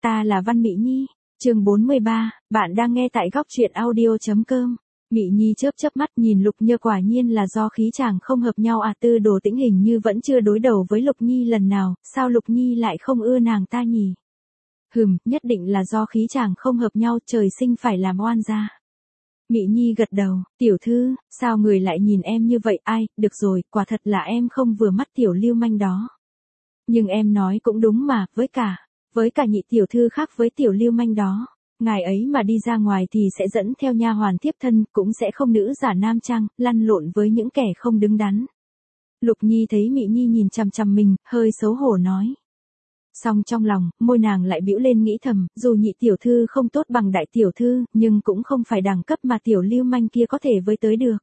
ta là Văn Mị Nhi. Chương 43, bạn đang nghe tại góc truyện audio.com. Mị Nhi chớp chớp mắt nhìn Lục Như, quả nhiên là do khí chàng không hợp nhau à. Tư Đồ Tĩnh hình như vẫn chưa đối đầu với Lục Nhi lần nào, sao Lục Nhi lại không ưa nàng ta nhỉ? Nhất định là do khí chàng không hợp nhau, trời sinh phải làm oan gia. Mị Nhi gật đầu, tiểu thư, sao người lại nhìn em như vậy? Ai, được rồi, quả thật là em không vừa mắt tiểu lưu manh đó. Nhưng em nói cũng đúng mà, với cả nhị tiểu thư khác với tiểu lưu manh đó. Ngài ấy mà đi ra ngoài thì sẽ dẫn theo nha hoàn tiếp thân, cũng sẽ không nữ giả nam trang, lăn lộn với những kẻ không đứng đắn. Lục Nhi thấy Mị Nhi nhìn chằm chằm mình, hơi xấu hổ nói. Song trong lòng, môi nàng lại bĩu lên nghĩ thầm, dù nhị tiểu thư không tốt bằng đại tiểu thư, nhưng cũng không phải đẳng cấp mà tiểu lưu manh kia có thể với tới được.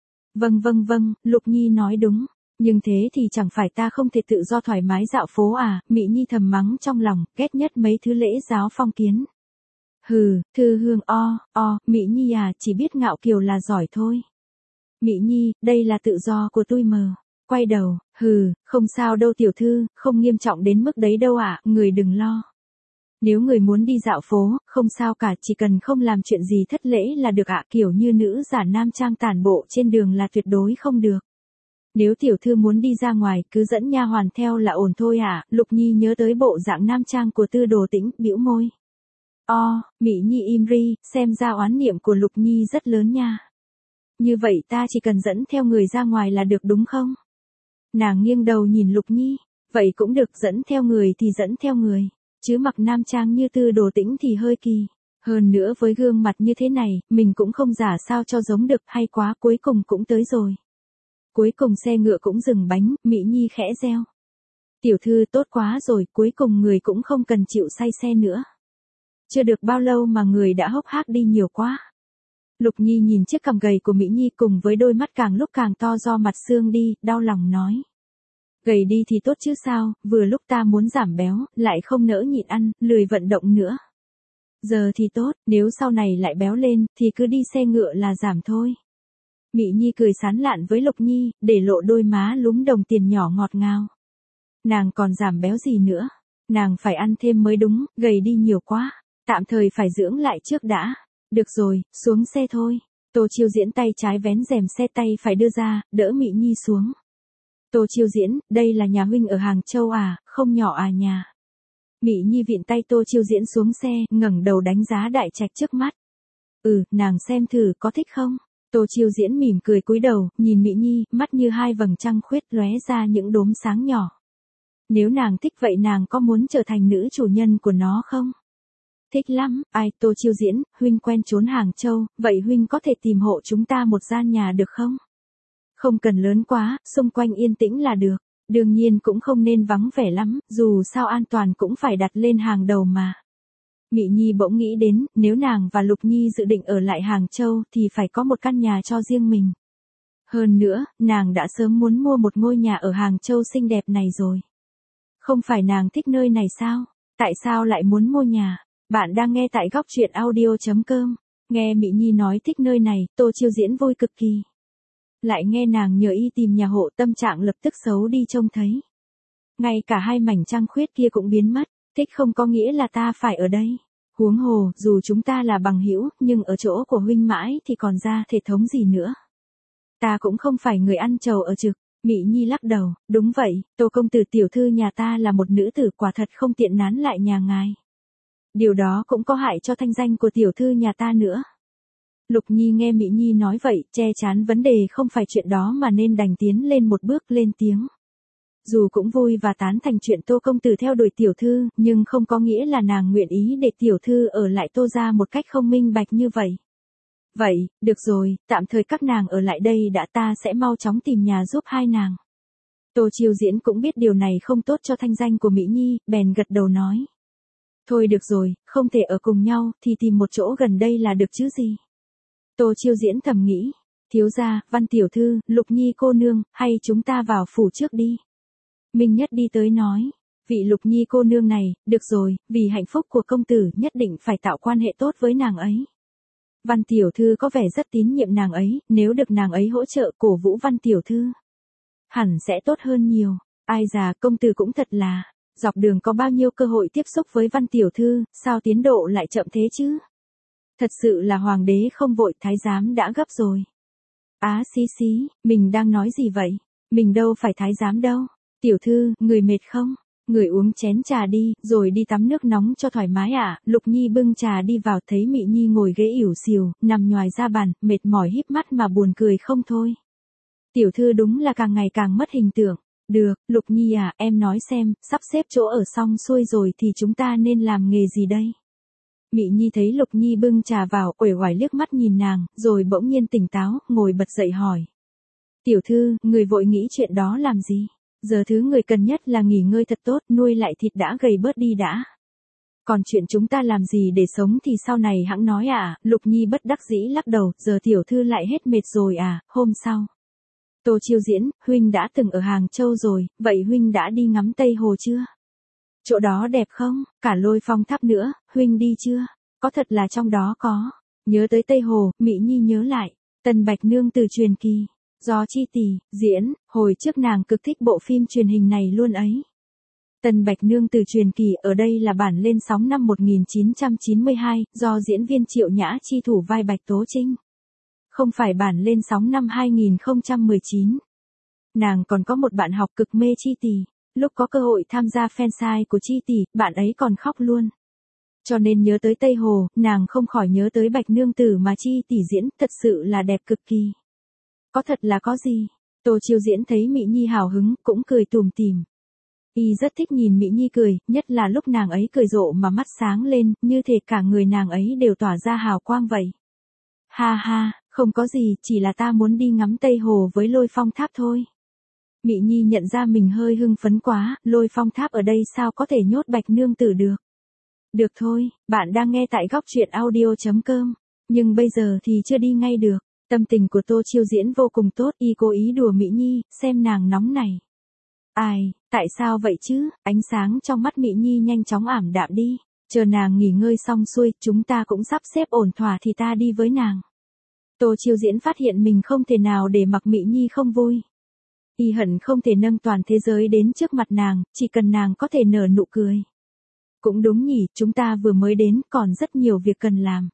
Vâng, Lục Nhi nói đúng. Nhưng thế thì chẳng phải ta không thể tự do thoải mái dạo phố à? Mị Nhi thầm mắng trong lòng, ghét nhất mấy thứ lễ giáo phong kiến. Thư hương Mị Nhi à, chỉ biết ngạo kiều là giỏi thôi. Mị Nhi, đây là tự do của tôi mờ. Quay đầu, không sao đâu tiểu thư, không nghiêm trọng đến mức đấy đâu ạ, người đừng lo. Nếu người muốn đi dạo phố, không sao cả, chỉ cần không làm chuyện gì thất lễ là được ạ, kiểu như nữ giả nam trang tản bộ trên đường là tuyệt đối không được. Nếu tiểu thư muốn đi ra ngoài, cứ dẫn nha hoàn theo là ổn thôi ạ. Lục Nhi nhớ tới bộ dạng nam trang của Tư Đồ Tĩnh, bĩu môi. Mị Nhi im ri, xem ra oán niệm của Lục Nhi rất lớn nha. Như vậy ta chỉ cần dẫn theo người ra ngoài là được đúng không? Nàng nghiêng đầu nhìn Lục Nhi, vậy cũng được, dẫn theo người thì dẫn theo người, chứ mặc nam trang như Tư Đồ Tĩnh thì hơi kỳ. Hơn nữa với gương mặt như thế này, mình cũng không giả sao cho giống được, hay quá, cuối cùng cũng tới rồi. Cuối cùng xe ngựa cũng dừng bánh, Mị Nhi khẽ reo. Tiểu thư tốt quá rồi, cuối cùng người cũng không cần chịu say xe nữa. Chưa được bao lâu mà người đã hốc hác đi nhiều quá. Lục Nhi nhìn chiếc cằm gầy của Mị Nhi cùng với đôi mắt càng lúc càng to do mặt xương đi, đau lòng nói. Gầy đi thì tốt chứ sao, vừa lúc ta muốn giảm béo, lại không nỡ nhịn ăn, lười vận động nữa. Giờ thì tốt, nếu sau này lại béo lên, thì cứ đi xe ngựa là giảm thôi. Mị Nhi cười sán lạn với Lục Nhi, để lộ đôi má lúm đồng tiền nhỏ ngọt ngào. Nàng còn giảm béo gì nữa, nàng phải ăn thêm mới đúng, gầy đi nhiều quá, tạm thời phải dưỡng lại trước đã. Được rồi, xuống xe thôi. Tô Chiêu Diễn tay trái vén rèm xe, tay phải đưa ra, đỡ Mị Nhi xuống. Tô Chiêu Diễn, đây là nhà huynh ở Hàng Châu à, không nhỏ à nhà. Mị Nhi vịn tay Tô Chiêu Diễn xuống xe, ngẩng đầu đánh giá đại trạch trước mắt. Nàng xem thử có thích không? Tô Chiêu Diễn mỉm cười cúi đầu, nhìn Mị Nhi, mắt như hai vầng trăng khuyết lóe ra những đốm sáng nhỏ. Nếu nàng thích vậy nàng có muốn trở thành nữ chủ nhân của nó không? Thích lắm, Tô Chiêu Diễn, huynh quen trốn Hàng Châu, vậy huynh có thể tìm hộ chúng ta một gian nhà được không? Không cần lớn quá, xung quanh yên tĩnh là được, đương nhiên cũng không nên vắng vẻ lắm, dù sao an toàn cũng phải đặt lên hàng đầu mà. Mị Nhi bỗng nghĩ đến, nếu nàng và Lục Nhi dự định ở lại Hàng Châu thì phải có một căn nhà cho riêng mình. Hơn nữa, nàng đã sớm muốn mua một ngôi nhà ở Hàng Châu xinh đẹp này rồi. Không phải nàng thích nơi này sao? Tại sao lại muốn mua nhà? Bạn đang nghe tại góc truyện audio.com. Nghe Mị Nhi nói thích nơi này, Tô Chiêu Diễn vui cực kỳ. Lại nghe nàng nhờ y tìm nhà hộ, tâm trạng lập tức xấu đi trông thấy. Ngay cả hai mảnh trăng khuyết kia cũng biến mất, thích không có nghĩa là ta phải ở đây. Huống hồ, dù chúng ta là bằng hữu, nhưng ở chỗ của huynh mãi thì còn ra thể thống gì nữa. Ta cũng không phải người ăn trầu ở trực. Mị Nhi lắc đầu, đúng vậy, Tô công tử tiểu thư nhà ta là một nữ tử, quả thật không tiện nán lại nhà ngài. Điều đó cũng có hại cho thanh danh của tiểu thư nhà ta nữa. Lục Nhi nghe Mị Nhi nói vậy, che chắn vấn đề không phải chuyện đó mà nên đành tiến lên một bước lên tiếng. Dù cũng vui và tán thành chuyện Tô công tử theo đuổi tiểu thư, nhưng không có nghĩa là nàng nguyện ý để tiểu thư ở lại Tô gia một cách không minh bạch như vậy. Vậy, được rồi, tạm thời các nàng ở lại đây đã, ta sẽ mau chóng tìm nhà giúp hai nàng. Tô Chiêu Diễn cũng biết điều này không tốt cho thanh danh của Mị Nhi, bèn gật đầu nói. Thôi được rồi, không thể ở cùng nhau, thì tìm một chỗ gần đây là được chứ gì. Tô Chiêu Diễn thầm nghĩ, thiếu gia, Văn tiểu thư, Lục Nhi cô nương, hay chúng ta vào phủ trước đi. Minh Nhất đi tới nói, vị Lục Nhi cô nương này, được rồi, vì hạnh phúc của công tử nhất định phải tạo quan hệ tốt với nàng ấy. Văn tiểu thư có vẻ rất tín nhiệm nàng ấy, nếu được nàng ấy hỗ trợ cổ vũ Văn tiểu thư, hẳn sẽ tốt hơn nhiều. Ai già, công tử cũng thật là, Dọc đường có bao nhiêu cơ hội tiếp xúc với Văn tiểu thư, sao tiến độ lại chậm thế chứ? Thật sự là hoàng đế không vội, thái giám đã gấp rồi. Á xí xí, mình đang nói gì vậy? Mình đâu phải thái giám đâu. Tiểu thư, người mệt không? Người uống chén trà đi, rồi đi tắm nước nóng cho thoải mái ạ. Lục Nhi bưng trà đi vào, thấy Mị Nhi ngồi ghế ỉu xìu, nằm nhoài ra bàn, mệt mỏi híp mắt mà buồn cười không thôi. Tiểu thư đúng là càng ngày càng mất hình tượng. Được, Lục Nhi à, em nói xem, sắp xếp chỗ ở xong xuôi rồi thì chúng ta nên làm nghề gì đây? Mị Nhi thấy Lục Nhi bưng trà vào, uể oải liếc mắt nhìn nàng, rồi bỗng nhiên tỉnh táo, ngồi bật dậy hỏi. Tiểu thư, người vội nghĩ chuyện đó làm gì? Giờ thứ người cần nhất là nghỉ ngơi thật tốt, nuôi lại thịt đã gầy bớt đi đã. Còn chuyện chúng ta làm gì để sống thì sau này hẵng nói à, Lục Nhi bất đắc dĩ lắc đầu, giờ tiểu thư lại hết mệt rồi à, hôm sau. Tô Chiêu Diễn, huynh đã từng ở Hàng Châu rồi, vậy huynh đã đi ngắm Tây Hồ chưa? Chỗ đó đẹp không? Cả Lôi Phong Tháp nữa, huynh đi chưa? Có thật là trong đó có. Nhớ tới Tây Hồ, Mị Nhi nhớ lại. Tần Bạch Nương từ truyền kỳ. Do Chi Tỷ, diễn, hồi trước nàng cực thích bộ phim truyền hình này luôn ấy. Tần Bạch Nương từ truyền kỳ ở đây là bản lên sóng năm 1992, do diễn viên Triệu Nhã Chi thủ vai Bạch Tố Trinh. Không phải bản lên sóng năm 2019. Nàng còn có một bạn học cực mê Chi Tỷ. Lúc có cơ hội tham gia fansite của Chi Tỷ, bạn ấy còn khóc luôn. Cho nên nhớ tới Tây Hồ, nàng không khỏi nhớ tới Bạch Nương Tử mà Chi Tỷ diễn, thật sự là đẹp cực kỳ. Có thật là có gì? Tô Chiêu Diễn thấy Mị Nhi hào hứng, cũng cười tủm tỉm. Y rất thích nhìn Mị Nhi cười, nhất là lúc nàng ấy cười rộ mà mắt sáng lên, như thể cả người nàng ấy đều tỏa ra hào quang vậy. Ha ha, không có gì, chỉ là ta muốn đi ngắm Tây Hồ với Lôi Phong Tháp thôi. Mị Nhi nhận ra mình hơi hưng phấn quá, Lôi Phong Tháp ở đây sao có thể nhốt Bạch Nương Tử được. Được thôi, bạn đang nghe tại góc truyện audio.com, nhưng bây giờ thì chưa đi ngay được. Tâm tình của Tô Chiêu Diễn vô cùng tốt, y cố ý đùa Mị Nhi, xem nàng nóng này. Ai, tại sao vậy chứ? Ánh sáng trong mắt Mị Nhi nhanh chóng ảm đạm đi. Chờ nàng nghỉ ngơi xong xuôi, chúng ta cũng sắp xếp ổn thỏa thì ta đi với nàng. Tô Chiêu Diễn phát hiện mình không thể nào để mặc Mị Nhi không vui. Y hận không thể nâng toàn thế giới đến trước mặt nàng, chỉ cần nàng có thể nở nụ cười. Cũng đúng nhỉ, chúng ta vừa mới đến, còn rất nhiều việc cần làm.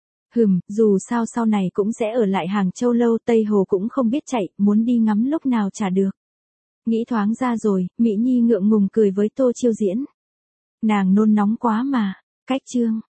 Dù sao sau này cũng sẽ ở lại Hàng Châu lâu, Tây Hồ cũng không biết chạy, muốn đi ngắm lúc nào chả được. Nghĩ thoáng ra rồi, Mị Nhi ngượng ngùng cười với Tô Chiêu Diễn. Nàng nôn nóng quá mà. Cách chương.